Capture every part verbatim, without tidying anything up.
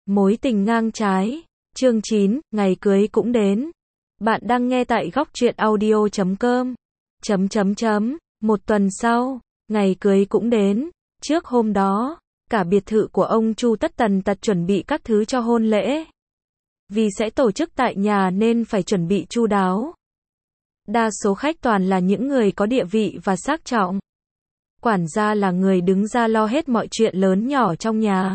Mối tình ngang trái. Chương chín, ngày cưới cũng đến. Bạn đang nghe tại góc truyện audio chấm com. Chấm chấm chấm. Một tuần sau, ngày cưới cũng đến. Trước hôm đó, cả biệt thự của ông Chu tất tần tật chuẩn bị các thứ cho hôn lễ. Vì sẽ tổ chức tại nhà nên phải chuẩn bị chu đáo. Đa số khách toàn là những người có địa vị và xác trọng. Quản gia là người đứng ra lo hết mọi chuyện lớn nhỏ trong nhà.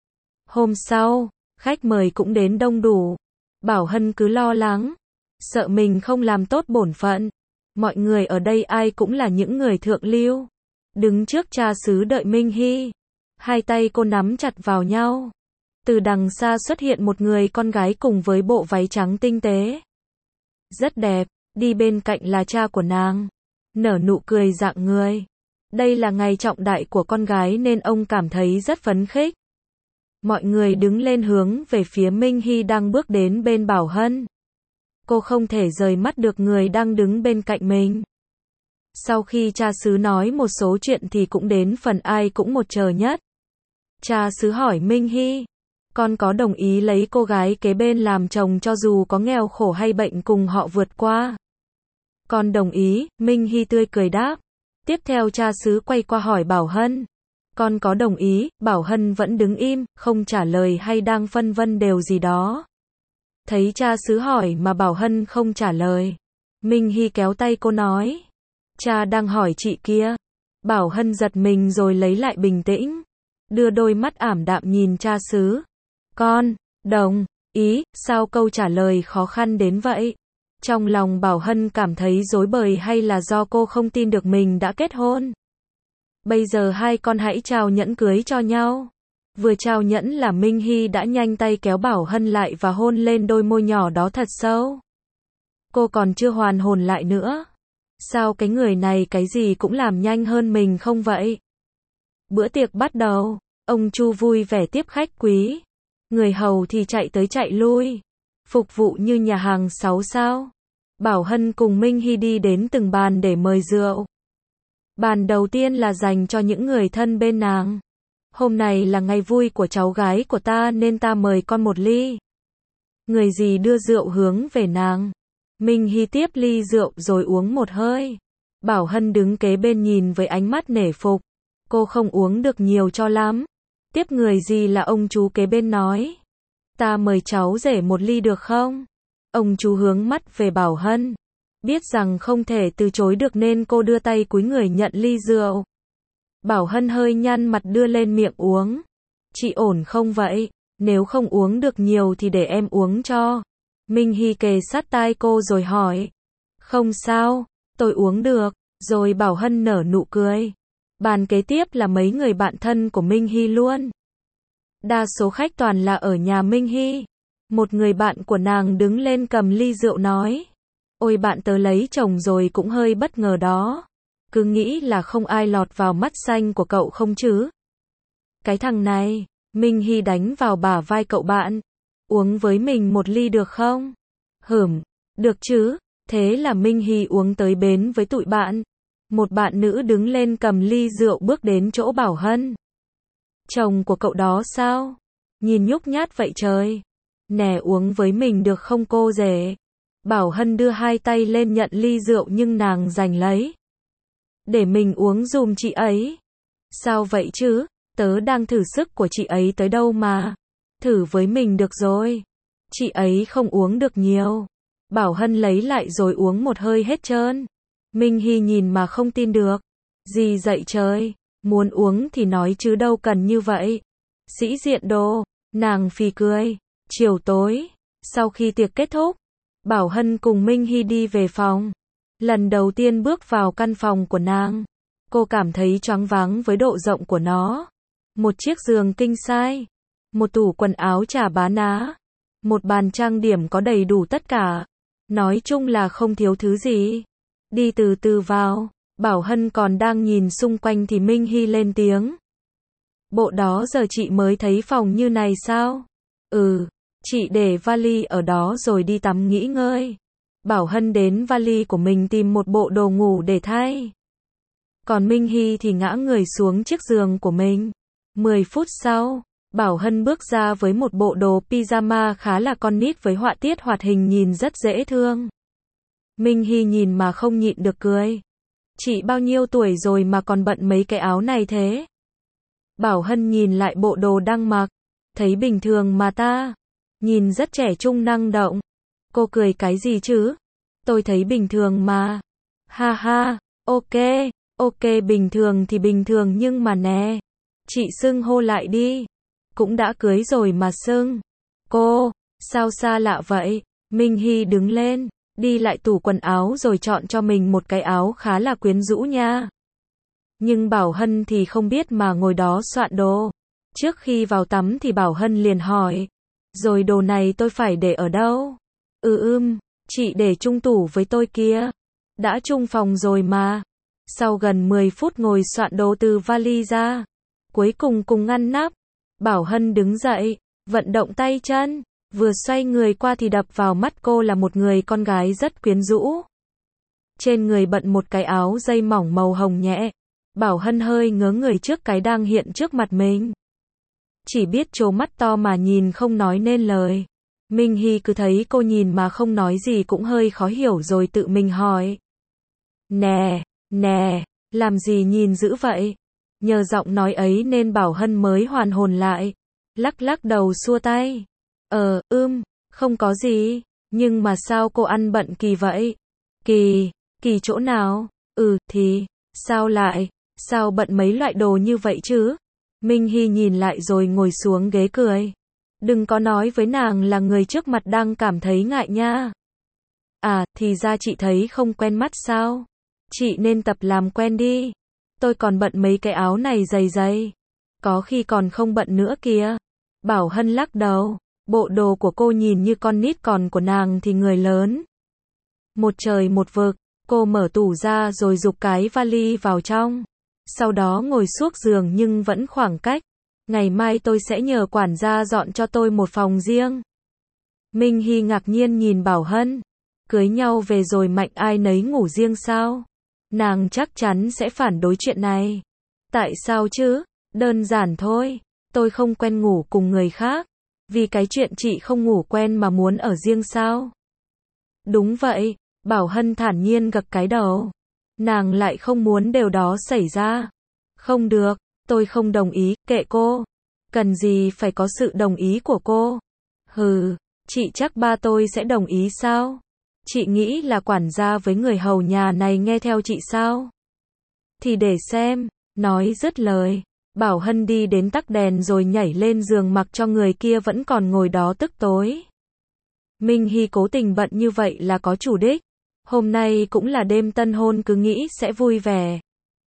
Hôm sau, khách mời cũng đến đông đủ. Bảo Hân cứ lo lắng, sợ mình không làm tốt bổn phận. Mọi người ở đây ai cũng là những người thượng lưu. Đứng trước cha xứ đợi Minh Hy. Hai tay cô nắm chặt vào nhau. Từ đằng xa xuất hiện một người con gái cùng với bộ váy trắng tinh tế. Rất đẹp, đi bên cạnh là cha của nàng. Nở nụ cười rạng người. Đây là ngày trọng đại của con gái nên ông cảm thấy rất phấn khích. Mọi người đứng lên hướng về phía Minh Hy đang bước đến bên Bảo Hân. Cô không thể rời mắt được người đang đứng bên cạnh mình. Sau khi cha xứ nói một số chuyện thì cũng đến phần ai cũng một chờ nhất. Cha xứ hỏi Minh Hy, con có đồng ý lấy cô gái kế bên làm chồng cho dù có nghèo khổ hay bệnh cùng họ vượt qua? Con đồng ý, Minh Hy tươi cười đáp. Tiếp theo cha xứ quay qua hỏi Bảo Hân. Con có đồng ý? Bảo Hân vẫn đứng im, không trả lời hay đang phân vân điều gì đó. Thấy cha xứ hỏi mà Bảo Hân không trả lời. Minh Hy kéo tay cô nói. Cha đang hỏi chị kia. Bảo Hân giật mình rồi lấy lại bình tĩnh. Đưa đôi mắt ảm đạm nhìn cha xứ. Con, đồng ý, sao câu trả lời khó khăn đến vậy? Trong lòng Bảo Hân cảm thấy rối bời hay là do cô không tin được mình đã kết hôn? Bây giờ hai con hãy trao nhẫn cưới cho nhau. Vừa trao nhẫn là Minh Hy đã nhanh tay kéo Bảo Hân lại và hôn lên đôi môi nhỏ đó thật sâu. Cô còn chưa hoàn hồn lại nữa. Sao cái người này cái gì cũng làm nhanh hơn mình không vậy? Bữa tiệc bắt đầu, ông Chu vui vẻ tiếp khách quý. Người hầu thì chạy tới chạy lui. Phục vụ như nhà hàng sáu sao. Bảo Hân cùng Minh Hy đi đến từng bàn để mời rượu. Bàn đầu tiên là dành cho những người thân bên nàng. Hôm nay là ngày vui của cháu gái của ta nên ta mời con một ly. Người gì đưa rượu hướng về nàng. Minh Hy tiếp ly rượu rồi uống một hơi. Bảo Hân đứng kế bên nhìn với ánh mắt nể phục. Cô không uống được nhiều cho lắm. Tiếp người gì là ông chú kế bên nói. Ta mời cháu rể một ly được không? Ông chú hướng mắt về Bảo Hân. Biết rằng không thể từ chối được nên cô đưa tay cúi người nhận ly rượu. Bảo Hân hơi nhăn mặt đưa lên miệng uống. Chị ổn không vậy? Nếu không uống được nhiều thì để em uống cho. Minh Hy kề sát tai cô rồi hỏi. Không sao, tôi uống được. Rồi Bảo Hân nở nụ cười. Bàn kế tiếp là mấy người bạn thân của Minh Hy luôn. Đa số khách toàn là ở nhà Minh Hy. Một người bạn của nàng đứng lên cầm ly rượu nói. Ôi bạn tớ lấy chồng rồi cũng hơi bất ngờ đó. Cứ nghĩ là không ai lọt vào mắt xanh của cậu không chứ? Cái thằng này, Minh Hy đánh vào bả vai cậu bạn. Uống với mình một ly được không? Hửm, được chứ? Thế là Minh Hy uống tới bến với tụi bạn. Một bạn nữ đứng lên cầm ly rượu bước đến chỗ Bảo Hân. Chồng của cậu đó sao? Nhìn nhút nhát vậy trời. Nè uống với mình được không cô rể? Bảo Hân đưa hai tay lên nhận ly rượu nhưng nàng giành lấy. Để mình uống dùm chị ấy. Sao vậy chứ? Tớ đang thử sức của chị ấy tới đâu mà. Thử với mình được rồi. Chị ấy không uống được nhiều. Bảo Hân lấy lại rồi uống một hơi hết trơn. Minh Hy nhìn mà không tin được. Gì dậy trời? Muốn uống thì nói chứ đâu cần như vậy. Sĩ diện đồ. Nàng phì cười. Chiều tối, sau khi tiệc kết thúc, Bảo Hân cùng Minh Hy đi về phòng. Lần đầu tiên bước vào căn phòng của nàng, cô cảm thấy choáng váng với độ rộng của nó. Một chiếc giường king size, một tủ quần áo chà bá ná, một bàn trang điểm có đầy đủ tất cả. Nói chung là không thiếu thứ gì. Đi từ từ vào, Bảo Hân còn đang nhìn xung quanh thì Minh Hy lên tiếng. Bộ đó giờ chị mới thấy phòng như này sao? Ừ. Chị để vali ở đó rồi đi tắm nghỉ ngơi. Bảo Hân đến vali của mình tìm một bộ đồ ngủ để thay. Còn Minh Hy thì ngã người xuống chiếc giường của mình. Mười phút sau, Bảo Hân bước ra với một bộ đồ pyjama khá là con nít với họa tiết hoạt hình nhìn rất dễ thương. Minh Hy nhìn mà không nhịn được cười. Chị bao nhiêu tuổi rồi mà còn bận mấy cái áo này thế? Bảo Hân nhìn lại bộ đồ đang mặc. Thấy bình thường mà ta. Nhìn rất trẻ trung năng động. Cô cười cái gì chứ? Tôi thấy bình thường mà. Ha ha, ok, ok bình thường thì bình thường nhưng mà nè. Chị xưng hô lại đi. Cũng đã cưới rồi mà xưng. Cô, sao xa lạ vậy? Minh Hy đứng lên, đi lại tủ quần áo rồi chọn cho mình một cái áo khá là quyến rũ nha. Nhưng Bảo Hân thì không biết mà ngồi đó soạn đồ. Trước khi vào tắm thì Bảo Hân liền hỏi. Rồi đồ này tôi phải để ở đâu? Ừ ưm, chị để chung tủ với tôi kia. Đã chung phòng rồi mà. Sau gần mười phút ngồi soạn đồ từ vali ra. Cuối cùng cùng ngăn nắp. Bảo Hân đứng dậy, vận động tay chân. Vừa xoay người qua thì đập vào mắt cô là một người con gái rất quyến rũ. Trên người bận một cái áo dây mỏng màu hồng nhẹ. Bảo Hân hơi ngớ người trước cái đang hiện trước mặt mình. Chỉ biết trố mắt to mà nhìn không nói nên lời. Minh Hy cứ thấy cô nhìn mà không nói gì cũng hơi khó hiểu rồi tự mình hỏi. Nè, nè, làm gì nhìn dữ vậy? Nhờ giọng nói ấy nên Bảo Hân mới hoàn hồn lại. Lắc lắc đầu xua tay. Ờ, ưm, không có gì. Nhưng mà sao cô ăn bận kỳ vậy? Kỳ, kỳ chỗ nào? Ừ, thì, sao lại, sao bận mấy loại đồ như vậy chứ? Minh Hy nhìn lại rồi ngồi xuống ghế cười. Đừng có nói với nàng là người trước mặt đang cảm thấy ngại nha. À, thì ra chị thấy không quen mắt sao? Chị nên tập làm quen đi. Tôi còn bận mấy cái áo này dày dày. Có khi còn không bận nữa kìa. Bảo Hân lắc đầu. Bộ đồ của cô nhìn như con nít còn của nàng thì người lớn. Một trời một vực, cô mở tủ ra rồi giục cái vali vào trong. Sau đó ngồi xuốc giường nhưng vẫn khoảng cách. Ngày mai tôi sẽ nhờ quản gia dọn cho tôi một phòng riêng. Minh Hy ngạc nhiên nhìn Bảo Hân. Cưới nhau về rồi mạnh ai nấy ngủ riêng sao? Nàng chắc chắn sẽ phản đối chuyện này. Tại sao chứ? Đơn giản thôi. Tôi không quen ngủ cùng người khác. Vì cái chuyện chị không ngủ quen mà muốn ở riêng sao? Đúng vậy. Bảo Hân thản nhiên gật cái đầu. Nàng lại không muốn điều đó xảy ra. Không được, tôi không đồng ý, kệ cô. Cần gì phải có sự đồng ý của cô? Hừ, chị chắc ba tôi sẽ đồng ý sao? Chị nghĩ là quản gia với người hầu nhà này nghe theo chị sao? Thì để xem, nói dứt lời. Bảo Hân đi đến tắt đèn rồi nhảy lên giường mặc cho người kia vẫn còn ngồi đó tức tối. Minh Hy cố tình bận như vậy là có chủ đích. Hôm nay cũng là đêm tân hôn cứ nghĩ sẽ vui vẻ.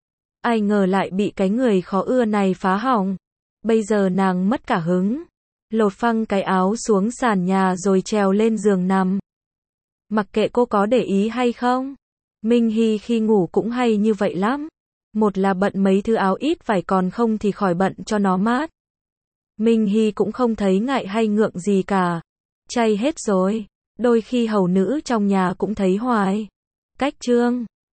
Ai ngờ lại bị cái người khó ưa này phá hỏng. Bây giờ nàng mất cả hứng. Lột phăng cái áo xuống sàn nhà rồi trèo lên giường nằm. Mặc kệ cô có để ý hay không. Minh Hy khi ngủ cũng hay như vậy lắm. Một là bận mấy thứ áo ít vải còn không thì khỏi bận cho nó mát. Minh Hy cũng không thấy ngại hay ngượng gì cả. Chay hết rồi. Đôi khi hầu nữ trong nhà cũng thấy hoài. Cách chương